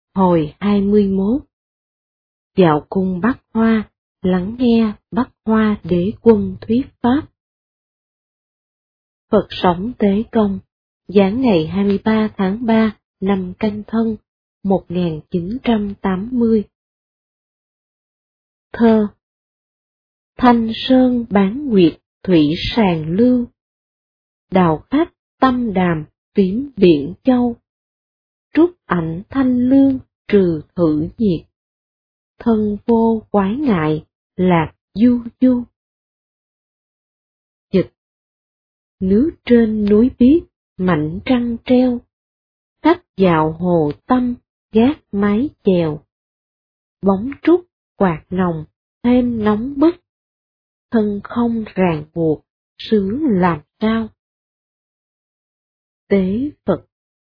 Hồi 21. Dạo cung Bắc Hoa, lắng nghe Bắc Hoa Đế Quân thuyết pháp. Phật sống Tế Công, giáng ngày 23 tháng 3 năm Canh Thân, 1980. Thơ. Thanh sơn bán nguyệt, thủy sàn lưu. Đào khách tâm đàm, phím biển châu. Trúc ảnh thanh lương, trừ thử nhiệt. Thân vô quái ngại, lạc du du. Dịch. Nước trên núi biếc, mảnh trăng treo. Khách dạo hồ tâm, gác mái chèo. Bóng trúc, quạt nồng, thêm nóng bức. Thân không ràng buộc, xứ làm sao. Tế Phật.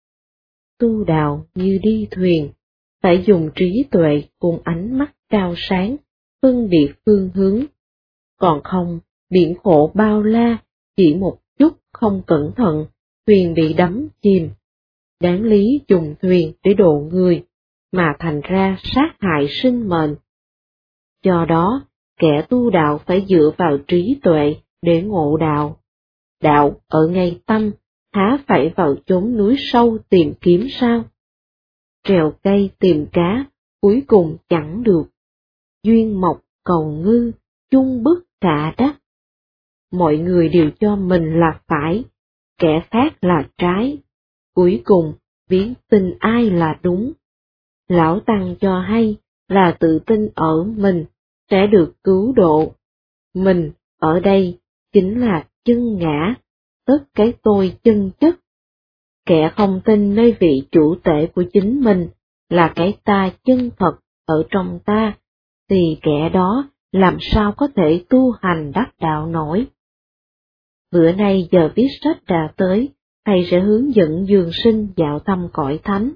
Tu đạo như đi thuyền, phải dùng trí tuệ cùng ánh mắt cao sáng, phân biệt phương hướng. Còn không, biển khổ bao la, chỉ một chút không cẩn thận, thuyền bị đắm chìm. Đáng lý dùng thuyền để độ người, mà thành ra sát hại sinh mệnh. Do đó, kẻ tu đạo phải dựa vào trí tuệ để ngộ đạo. Đạo ở ngay tâm, há phải vào chốn núi sâu tìm kiếm sao? Trèo cây tìm cá, cuối cùng chẳng được. Duyên mộc cầu ngư, chung bức cả đất. Mọi người đều cho mình là phải, kẻ khác là trái. Cuối cùng, biết tin ai là đúng. Lão Tăng cho hay là tự tin ở mình sẽ được cứu độ. Mình ở đây chính là chân ngã, tất cái tôi chân chất. Kẻ không tin nơi vị chủ tể của chính mình là cái ta chân thật ở trong ta, thì kẻ đó làm sao có thể tu hành đắc đạo nổi. Bữa nay giờ viết sách đã tới, thầy sẽ hướng dẫn Dương Sinh dạo thăm cõi thánh.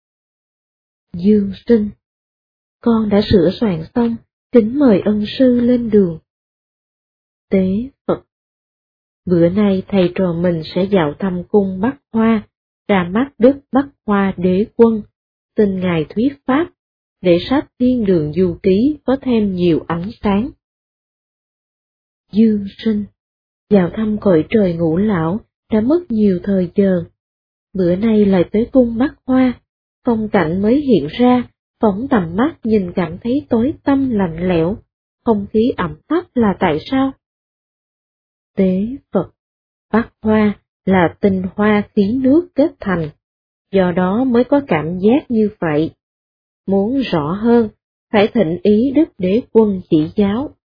Dương Sinh, con đã sửa soạn xong, kính mời ân sư lên đường. Tế Phật. Bữa nay thầy trò mình sẽ dạo thăm cung Bắc Hoa, ra mắt Đức Bắc Hoa Đế Quân, xin Ngài thuyết pháp, để sách Thiên Đường Du Ký có thêm nhiều ánh sáng. Dương Sinh, vào thăm cõi trời Ngũ Lão đã mất nhiều thời giờ. Bữa nay lại tới cung Bắc Hoa, phong cảnh mới hiện ra, phóng tầm mắt nhìn cảm thấy tối tăm lạnh lẽo, không khí ẩm thấp là tại sao? Tế Phật. Bắc Hoa là tinh hoa khí nước kết thành, do đó mới có cảm giác như vậy. Muốn rõ hơn, phải thỉnh ý Đức Đế Quân chỉ giáo.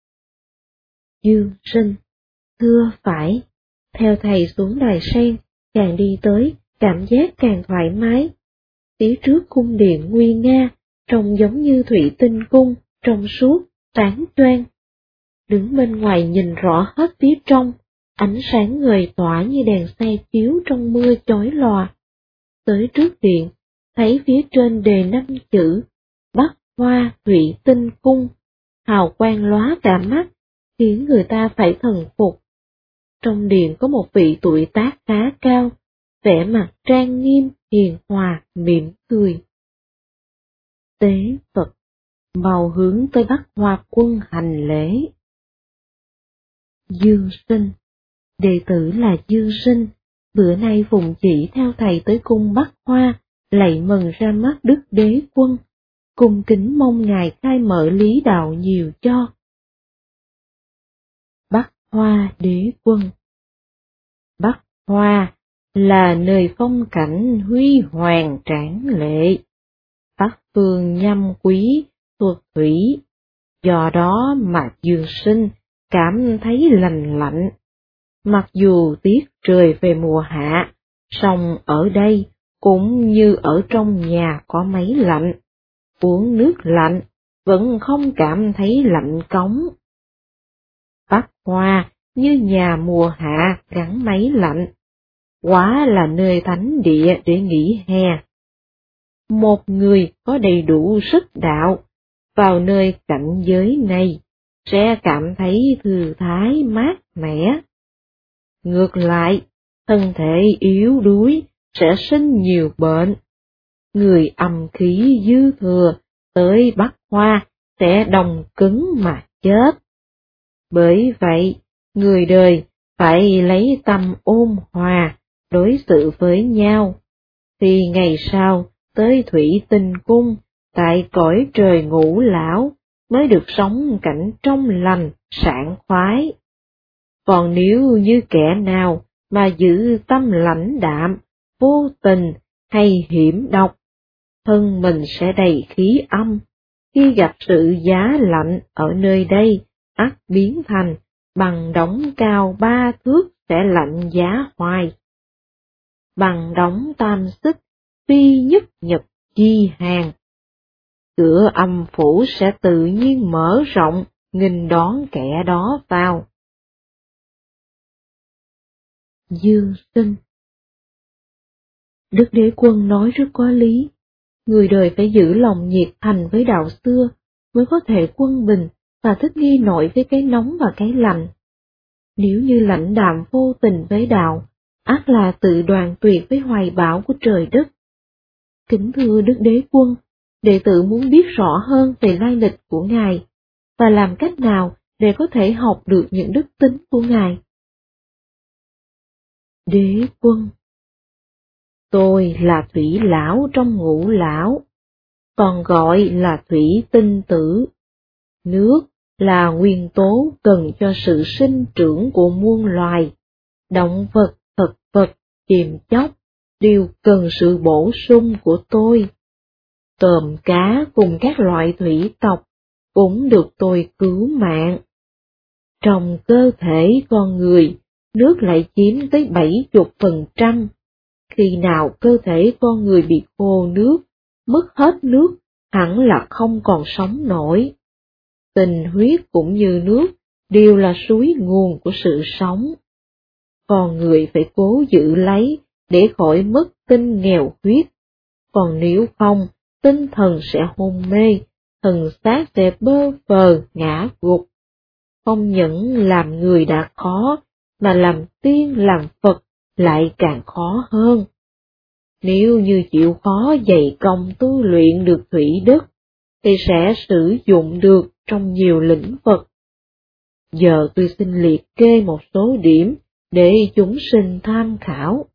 Dương Sinh, thưa phải, theo thầy xuống đài sen, càng đi tới, cảm giác càng thoải mái. Phía trước cung điện nguy nga, trông giống như thủy tinh cung, trong suốt, sáng choang. Đứng bên ngoài nhìn rõ hết phía trong, ánh sáng ngời tỏa như đèn xe chiếu trong mưa chói lòa. Tới trước điện, thấy phía trên đề 5 chữ, Bắc Hoa Thủy Tinh Cung, hào quang lóa cả mắt, khiến người ta phải thần phục. Trong điện có một vị tuổi tác khá cao, vẻ mặt trang nghiêm, hiền hòa, mỉm cười. Tế Phật, mau hướng tới Bắc Hoa Quân hành lễ. Dương Sinh, đệ tử là Dương Sinh, bữa nay phụng chỉ theo thầy tới cung Bắc Hoa, lạy mừng ra mắt Đức Đế Quân, cung kính mong Ngài khai mở lý đạo nhiều cho. Bắc Hoa Đế Quân. Bắc Hoa là nơi phong cảnh huy hoàng tráng lệ, Bắc phương nhâm quý, thuộc thủy, do đó mà Dương Sinh cảm thấy lành lạnh. Mặc dù tiết trời về mùa hạ, song ở đây cũng như ở trong nhà có máy lạnh, uống nước lạnh vẫn không cảm thấy lạnh cống. Bắc Hoa như nhà mùa hạ gắn máy lạnh, quá là nơi thánh địa để nghỉ hè. Một người có đầy đủ sức đạo, vào nơi cảnh giới này, sẽ cảm thấy thư thái mát mẻ. Ngược lại, thân thể yếu đuối sẽ sinh nhiều bệnh. người âm khí dư thừa tới Bắc Hoa sẽ đồng cứng mà chết. Bởi vậy, người đời phải lấy tâm ôn hòa, đối xử với nhau, thì ngày sau tới Thủy Tinh Cung, tại cõi trời ngũ lão, mới được sống cảnh trong lành, sảng khoái. Còn nếu như kẻ nào mà giữ tâm lãnh đạm, vô tình hay hiểm độc, thân mình sẽ đầy khí âm, khi gặp sự giá lạnh ở nơi đây, ắt biến thành bằng đống cao 3 thước sẽ lạnh giá hoài. Bằng đống tam xích, phi nhất nhật chi hàng. Cửa âm phủ sẽ tự nhiên mở rộng, nghênh đón kẻ đó vào. Dương Sinh. Đức Đế Quân nói rất có lý, người đời phải giữ lòng nhiệt thành với đạo xưa, mới có thể quân bình và thích nghi nổi với cái nóng và cái lạnh. Nếu như lãnh đạm vô tình với đạo, ắt là tự đoàn tuyệt với hoài bão của trời đất. Kính thưa Đức Đế Quân, đệ tử muốn biết rõ hơn về lai lịch của Ngài, và làm cách nào để có thể học được những đức tính của Ngài. Đế Quân. Tôi là thủy lão trong ngũ lão, còn gọi là thủy tinh tử. Nước là nguyên tố cần cho sự sinh trưởng của muôn loài, động vật, thực vật, chim chóc, đều cần sự bổ sung của tôi. Tôm cá cùng các loại thủy tộc cũng được tôi cứu mạng. Trong cơ thể con người, nước lại chiếm tới 70%. Khi nào cơ thể con người bị khô nước, mất hết nước, hẳn là không còn sống nổi. Tình huyết cũng như nước, đều là suối nguồn của sự sống. Con người phải cố giữ lấy, để khỏi mất tinh nghèo huyết. Còn nếu không, tinh thần sẽ hôn mê, thần xác sẽ bơ phờ ngã gục. Không những làm người đã khó, mà làm tiên làm Phật lại càng khó hơn. Nếu như chịu khó dày công tu luyện được thủy đức, thì sẽ sử dụng được trong nhiều lĩnh vực. Giờ tôi xin liệt kê một số điểm để chúng sinh tham khảo.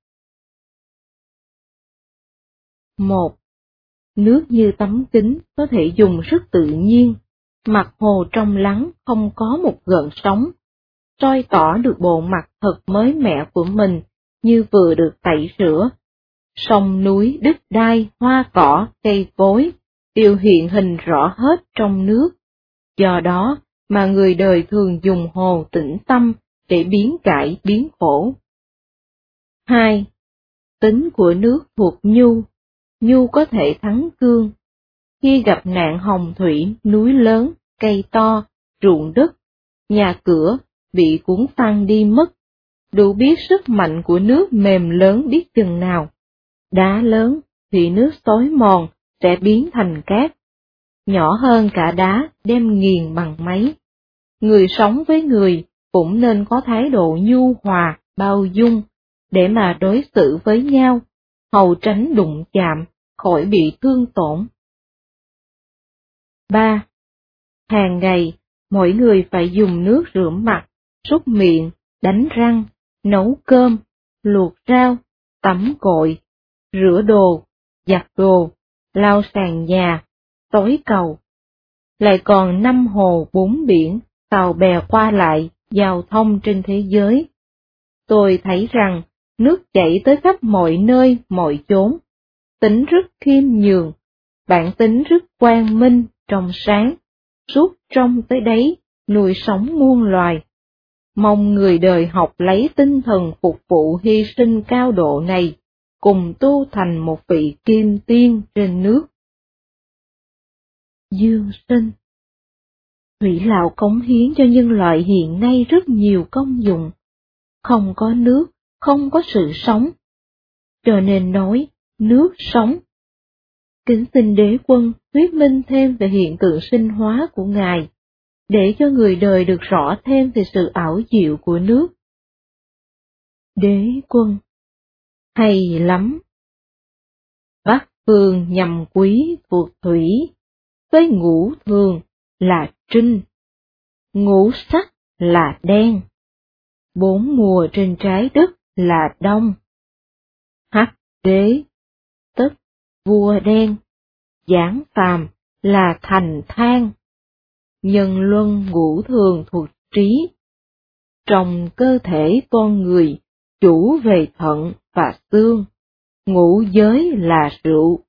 1. Nước như tấm kính có thể dùng rất tự nhiên, mặt hồ trong lắng không có một gợn sóng, soi tỏ được bộ mặt thật mới mẻ của mình như vừa được tẩy rửa. Sông núi, đất đai, hoa cỏ, cây cối đều hiện hình rõ hết trong nước. Do đó mà người đời thường dùng hồ tĩnh tâm để biến cải biến khổ. 2. Tính của nước thuộc nhu, nhu có thể thắng cương. Khi gặp nạn hồng thủy, núi lớn, cây to, ruộng đất, nhà cửa bị cuốn phăng đi mất, đủ biết sức mạnh của nước mềm lớn biết chừng nào. Đá lớn thì nước xói mòn sẽ biến thành cát, nhỏ hơn cả đá đem nghiền bằng máy. Người sống với người cũng nên có thái độ nhu hòa, bao dung, để mà đối xử với nhau, hầu tránh đụng chạm, khỏi bị thương tổn. 3. Hàng ngày, mỗi người phải dùng nước rửa mặt, súc miệng, đánh răng, nấu cơm, luộc rau, tắm gội, rửa đồ, giặt đồ, lau sàn nhà, xối cầu. Lại còn 5 hồ 4 biển, tàu bè qua lại, giao thông trên thế giới. Tôi thấy rằng nước chảy tới khắp mọi nơi, mọi chốn. Tính rất khiêm nhường, bản tính rất quang minh, trong sáng, suốt trong tới đấy, nuôi sống muôn loài. Mong người đời học lấy tinh thần phục vụ hy sinh cao độ này, cùng tu thành một vị kim tiên trên nước. Dương Sinh. Thủy lão cống hiến cho nhân loại hiện nay rất nhiều công dụng. Không có nước, không có sự sống. Cho nên nói, nước sống. Kính xin Đế Quân thuyết minh thêm về hiện tượng sinh hóa của Ngài, để cho người đời được rõ thêm về sự ảo diệu của nước. Đế Quân. Hay lắm. Bắc phương nhằm quý thuộc thủy, với ngũ thường là trinh, ngũ sắc là đen, 4 mùa trên trái đất là đông. Hắc đế, tức vua đen, giảng phàm là thành thang, nhân luân ngũ thường thuộc trí. Trong cơ thể con người, chủ về thận và xương, ngũ giới là rượu.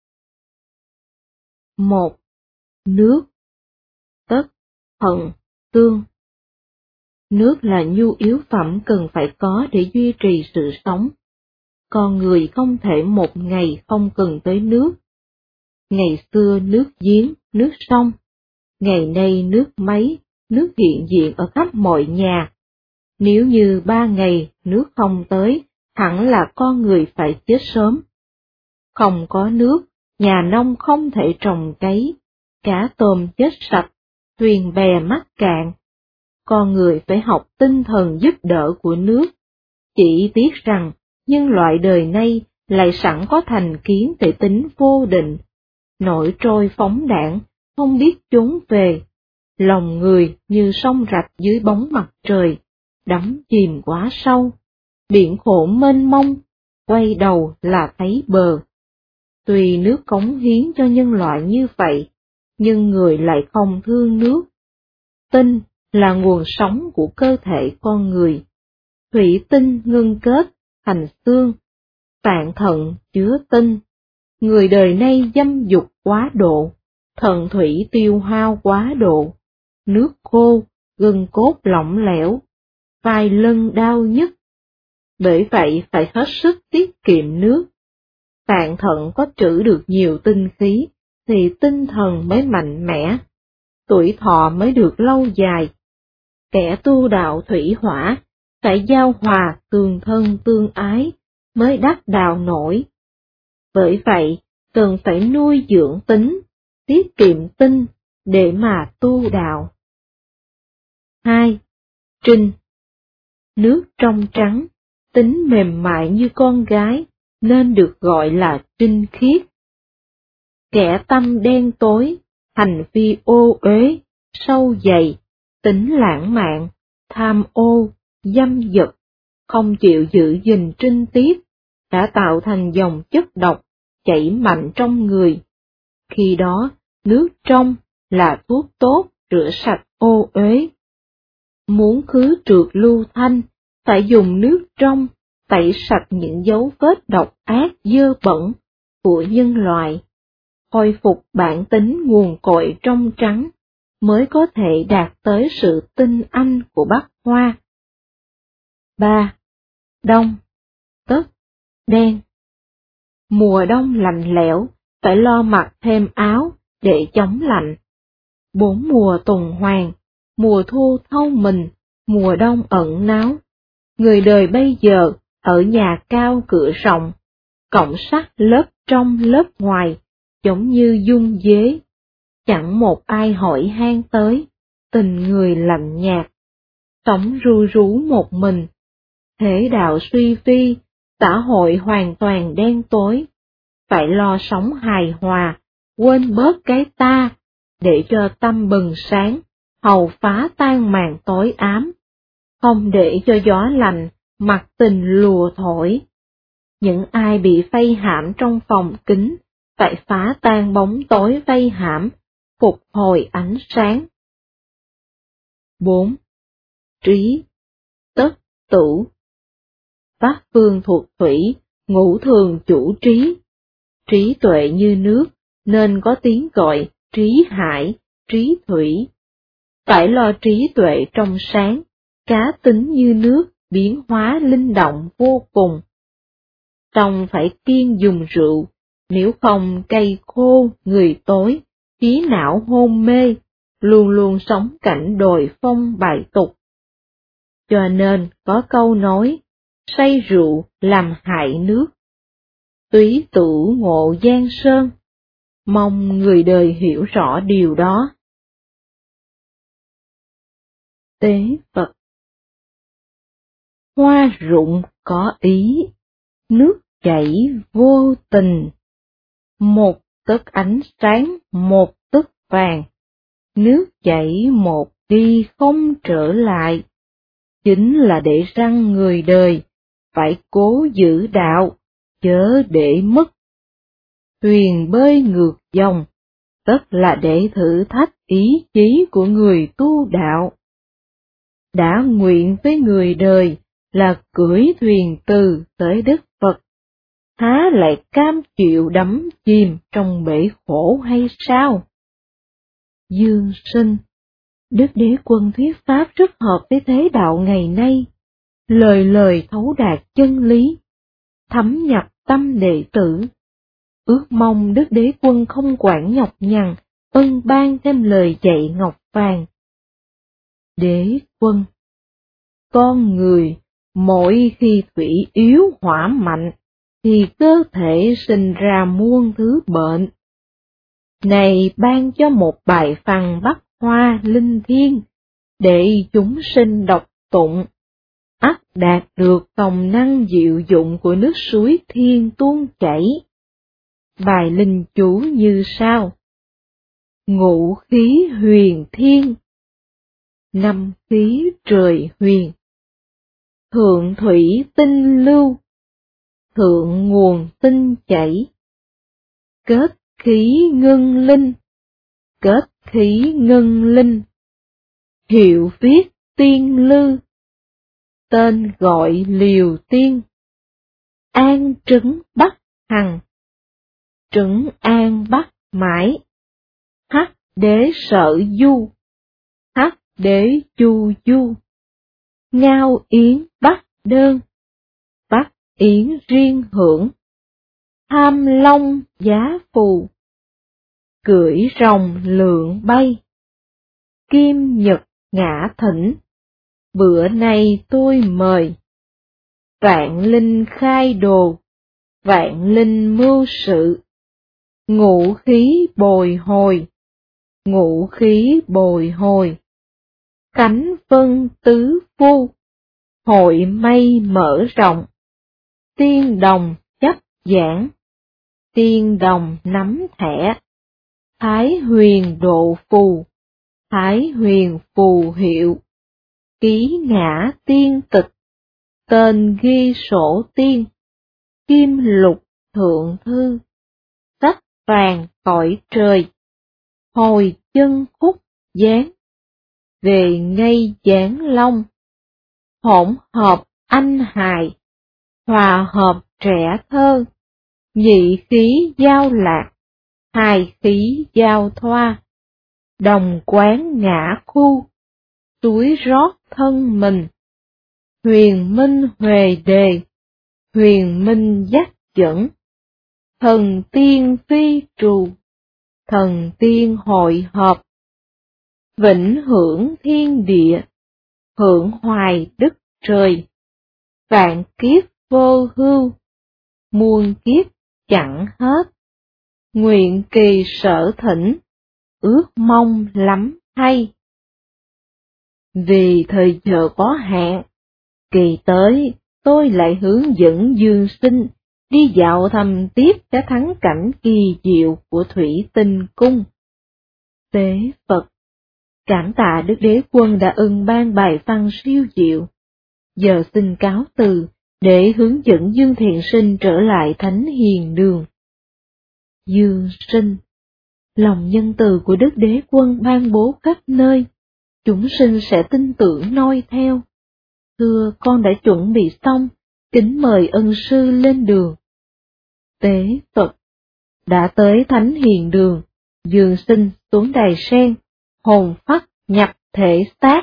1. Nước, tức thận, xương. Nước là nhu yếu phẩm cần phải có để duy trì sự sống. Con người không thể một ngày không cần tới nước. Ngày xưa nước giếng, nước sông, ngày nay nước máy, nước hiện diện ở khắp mọi nhà. Nếu như 3 ngày nước không tới, hẳn là con người phải chết sớm. Không có nước, nhà nông không thể trồng cấy, cá tôm chết sạch, thuyền bè mắc cạn. Con người phải học tinh thần giúp đỡ của nước. Chỉ tiếc rằng, nhân loại đời nay lại sẵn có thành kiến để tính vô định, nổi trôi phóng đãng, không biết trốn về. Lòng người như sông rạch dưới bóng mặt trời, đắm chìm quá sâu, biển khổ mênh mông, quay đầu là thấy bờ. Tuy nước cống hiến cho nhân loại như vậy, nhưng người lại không thương nước. Tinh là nguồn sống của cơ thể con người. Thủy tinh ngưng kết thành xương, tạng thận chứa tinh. Người đời nay dâm dục quá độ, thận thủy tiêu hao quá độ, nước khô, gân cốt lỏng lẻo, vai lưng đau nhức. Bởi vậy phải hết sức tiết kiệm nước. Tạng thận có trữ được nhiều tinh khí, thì tinh thần mới mạnh mẽ, tuổi thọ mới được lâu dài. Kẻ tu đạo thủy hỏa, phải giao hòa tương thân tương ái, mới đắc đạo nổi. Bởi vậy, cần phải nuôi dưỡng tính, tiết kiệm tinh, để mà tu đạo. 2. Trinh. Nước trong trắng, tính mềm mại như con gái, nên được gọi là trinh khiết. Kẻ tâm đen tối, hành vi ô uế, sâu dày, tính lãng mạn, tham ô, dâm dật, không chịu giữ gìn trinh tiết, đã tạo thành dòng chất độc, chảy mạnh trong người. Khi đó, nước trong là thuốc tốt rửa sạch ô uế. Muốn khứ trượt lưu thanh, phải dùng nước trong, tẩy sạch những dấu vết độc ác dơ bẩn của nhân loại, hồi phục bản tính nguồn cội trong trắng, mới có thể đạt tới sự tinh anh của Bắc Hoa. 3. Đông, tức đen. Mùa đông lạnh lẽo, phải lo mặc thêm áo để chống lạnh. 4 mùa tuần hoàn, mùa thu thâu mình, mùa đông ẩn náu. Người đời bây giờ ở nhà cao cửa rộng, cổng sắt lớp trong lớp ngoài, giống như dung dế. Chẳng một ai hỏi han tới, tình người lạnh nhạt, sống ru rú một mình. Thế đạo suy vi, xã hội hoàn toàn đen tối, phải lo sống hài hòa, quên bớt cái ta, để cho tâm bừng sáng, hầu phá tan màn tối ám, không để cho gió lạnh, mặt tình lùa thổi. Những ai bị vây hãm trong phòng kín, phải phá tan bóng tối vây hãm, phục hồi ánh sáng. 4. Trí, tức tửu. Bát phương thuộc thủy, ngũ thường chủ trí. Trí tuệ như nước, nên có tiếng gọi trí hải, trí thủy. Phải lo trí tuệ trong sáng, cá tính như nước, biến hóa linh động vô cùng. Tông phải kiêng dùng rượu, nếu không cây khô, người tối, trí não hôn mê, luôn luôn sống cảnh đồi phong bại tục. Cho nên có câu nói, say rượu làm hại nước. Túy tử ngộ giang sơn, mong người đời hiểu rõ điều đó. Tế Phật. Hoa rụng có ý, nước chảy vô tình, một tấc ánh sáng, một tấc vàng, nước chảy một đi không trở lại, chính là để răn người đời phải cố giữ đạo, chớ để mất. Thuyền bơi ngược dòng, tất là để thử thách ý chí của người tu đạo. Đã nguyện với người đời là cưỡi thuyền từ tới Đức Phật, há lại cam chịu đắm chìm trong bể khổ hay sao? Dương Sinh, Đức Đế Quân thuyết pháp rất hợp với thế đạo ngày nay, lời lời thấu đạt chân lý, thấm nhập tâm đệ tử. Ước mong Đức Đế Quân không quản nhọc nhằn, ân ban thêm lời dạy ngọc vàng. Đế Quân, con người mỗi khi thủy yếu hỏa mạnh, thì cơ thể sinh ra muôn thứ bệnh. Này ban cho một bài văn Bắc Hoa linh thiêng, để chúng sinh đọc tụng, ắt đạt được công năng diệu dụng của nước suối thiên tuôn chảy. Bài linh chú như sau: Ngũ khí huyền thiên, năm khí trời huyền, thượng thủy tinh lưu, thượng nguồn tinh chảy, kết khí ngân linh, kết khí ngân linh, hiệu viết tiên lư, tên gọi liều tiên, an trứng bắc hằng, trứng an bắc mãi, hắc đế sở du, hắc đế chu du, ngao yến bắc đơn, bắc yến riêng hưởng, tham long giá phù, cưỡi rồng lượng bay, kim nhật ngã thỉnh, bữa nay tôi mời, vạn linh khai đồ, vạn linh mưu sự, ngũ khí bồi hồi, ngũ khí bồi hồi, cánh vân tứ phu, hội mây mở rộng, tiên đồng chấp giảng, tiên đồng nắm thẻ, thái huyền độ phù, thái huyền phù hiệu, ký ngã tiên tịch, tên ghi sổ tiên, kim lục thượng thư, sách vàng cõi trời, hồi chân khúc giáng, về ngay giáng long, hỗn hợp anh hài, hòa hợp trẻ thơ, nhị khí giao lạc, hai khí giao thoa, đồng quán ngã khu, túi rót thân mình, huyền minh huề đề, huyền minh dắt dẫn, thần tiên phi trù, thần tiên hội hợp, vĩnh hưởng thiên địa, hưởng hoài đức trời, vạn kiếp vô hưu, muôn kiếp chẳng hết, nguyện kỳ sở thỉnh, ước mong lắm hay. Vì thời giờ có hạn, kỳ tới tôi lại hướng dẫn Dương Sinh đi dạo thăm tiếp cái thắng cảnh kỳ diệu của Thủy Tinh Cung. Tế Phật, cảm tạ Đức Đế Quân đã ưng ban bài văn siêu diệu. Giờ xin cáo từ để hướng dẫn Dương Thiện Sinh trở lại Thánh Hiền Đường. Dương Sinh, lòng nhân từ của Đức Đế Quân ban bố khắp nơi, chúng sinh sẽ tin tưởng noi theo. Thưa con đã chuẩn bị xong, kính mời ân sư lên đường. Tế Phật, đã tới Thánh Hiền Đường, Dương Sinh xuống đài sen, hồn phách nhập thể xác.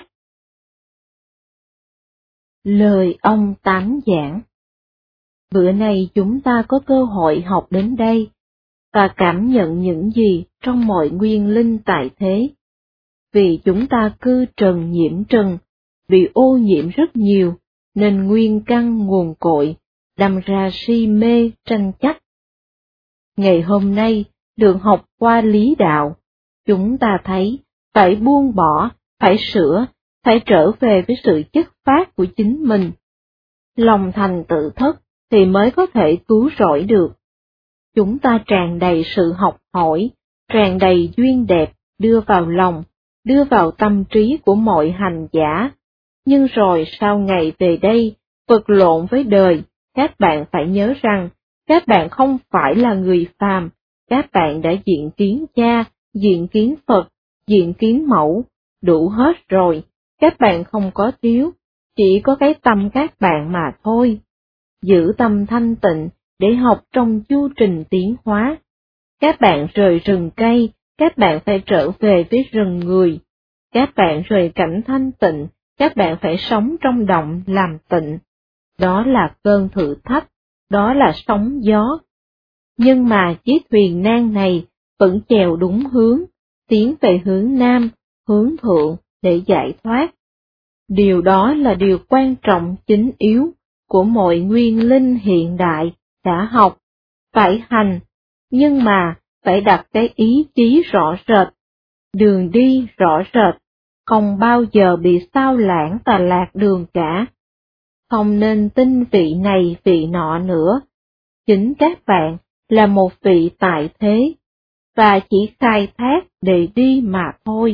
Lời ông Tám giảng. Bữa nay chúng ta có cơ hội học đến đây, và cảm nhận những gì trong mọi nguyên linh tại thế. Vì chúng ta cư trần nhiễm trần, bị ô nhiễm rất nhiều, nên nguyên căn nguồn cội, đâm ra si mê tranh chấp. Ngày hôm nay, được học qua lý đạo, chúng ta thấy phải buông bỏ, phải sửa, phải trở về với sự chất phát của chính mình. Lòng thành tự thất thì mới có thể cứu rỗi được. chúng ta tràn đầy sự học hỏi, tràn đầy duyên đẹp đưa vào lòng, đưa vào tâm trí của mọi hành giả. Nhưng rồi sau ngày về đây, vật lộn với đời, các bạn phải nhớ rằng, các bạn không phải là người phàm, các bạn đã diện kiến Cha, diện kiến Phật, diện kiến Mẫu, đủ hết rồi, các bạn không có thiếu, chỉ có cái tâm các bạn mà thôi. Giữ tâm thanh tịnh để học trong chu trình tiến hóa. Các bạn rời rừng cây, các bạn phải trở về với rừng người. Các bạn rời cảnh thanh tịnh, các bạn phải sống trong động làm tịnh. Đó là cơn thử thách, đó là sóng gió. Nhưng mà chiếc thuyền nan này vẫn chèo đúng hướng, tiến về hướng Nam, hướng Thượng để giải thoát. Điều đó là điều quan trọng chính yếu của mọi nguyên linh hiện đại đã học, phải hành, nhưng mà phải đặt cái ý chí rõ rệt, đường đi rõ rệt, không bao giờ bị sao lãng và lạc đường cả. Không nên tin vị này vị nọ nữa. Chính các bạn là một vị tại thế, và chỉ khai thác để đi mà thôi.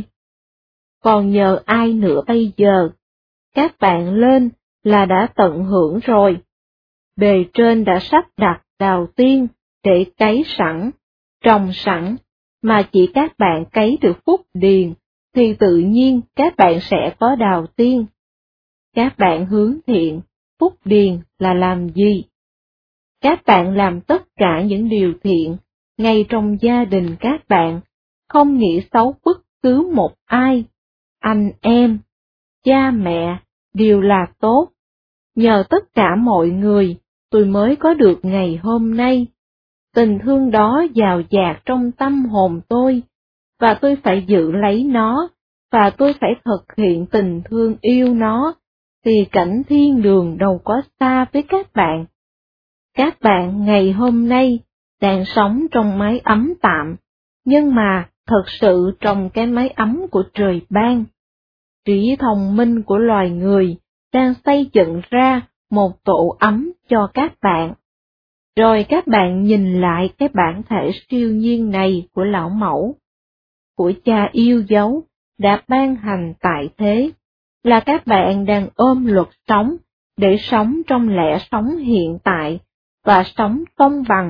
Còn nhờ ai nữa bây giờ? Các bạn lên là đã tận hưởng rồi. Bề trên đã sắp đặt đào tiên để cấy sẵn, trồng sẵn, mà chỉ các bạn cấy được phúc điền, thì tự nhiên các bạn sẽ có đào tiên. Các bạn hướng thiện, phúc điền là làm gì? Các bạn làm tất cả những điều thiện, ngay trong gia đình các bạn, không nghĩ xấu bất cứ một ai, anh em, cha mẹ, đều là tốt. Nhờ tất cả mọi người, tôi mới có được ngày hôm nay. Tình thương đó dào dạt trong tâm hồn tôi, và tôi phải giữ lấy nó, và tôi phải thực hiện tình thương yêu nó, thì cảnh thiên đường đâu có xa với các bạn. Các bạn ngày hôm nay đang sống trong mái ấm tạm, nhưng mà thật sự trong cái mái ấm của trời ban. Trí thông minh của loài người đang xây dựng ra một tổ ấm cho các bạn. Rồi các bạn nhìn lại cái bản thể siêu nhiên này của Lão Mẫu, của Cha yêu dấu, đã ban hành tại thế, là các bạn đang ôm luật sống, để sống trong lẽ sống hiện tại, và sống công bằng.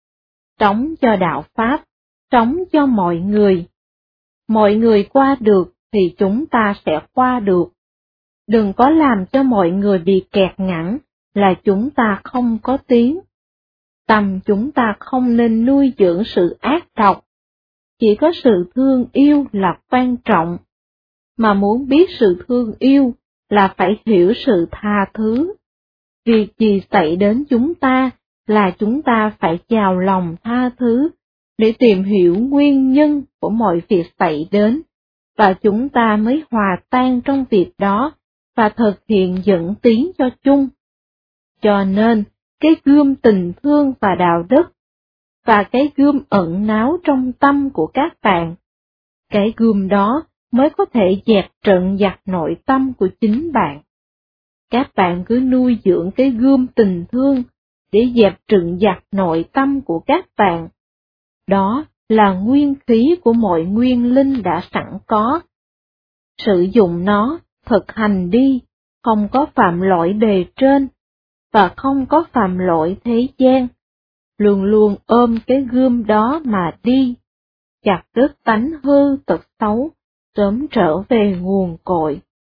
Sống cho đạo Pháp, sống cho mọi người. Mọi người qua được thì chúng ta sẽ qua được. Đừng có làm cho mọi người bị kẹt ngẵn là chúng ta không có tiếng. Tâm chúng ta không nên nuôi dưỡng sự ác độc. Chỉ có sự thương yêu là quan trọng. Mà muốn biết sự thương yêu là phải hiểu sự tha thứ. Việc gì xảy đến chúng ta là chúng ta phải chào lòng tha thứ, để tìm hiểu nguyên nhân của mọi việc xảy đến, và chúng ta mới hòa tan trong việc đó, và thực hiện dẫn tiến cho chung. Cho nên, cái gươm tình thương và đạo đức, và cái gươm ẩn náu trong tâm của các bạn, cái gươm đó mới có thể dẹp trận giặc nội tâm của chính bạn. Các bạn cứ nuôi dưỡng cái gươm tình thương để dẹp trận giặc nội tâm của các bạn. Đó là nguyên khí của mọi nguyên linh đã sẵn có. Sử dụng nó, thực hành đi, không có phạm lỗi bề trên, và không có phạm lỗi thế gian. Luôn luôn ôm cái gươm đó mà đi, chặt đứt tánh hư tật xấu, sớm trở về nguồn cội.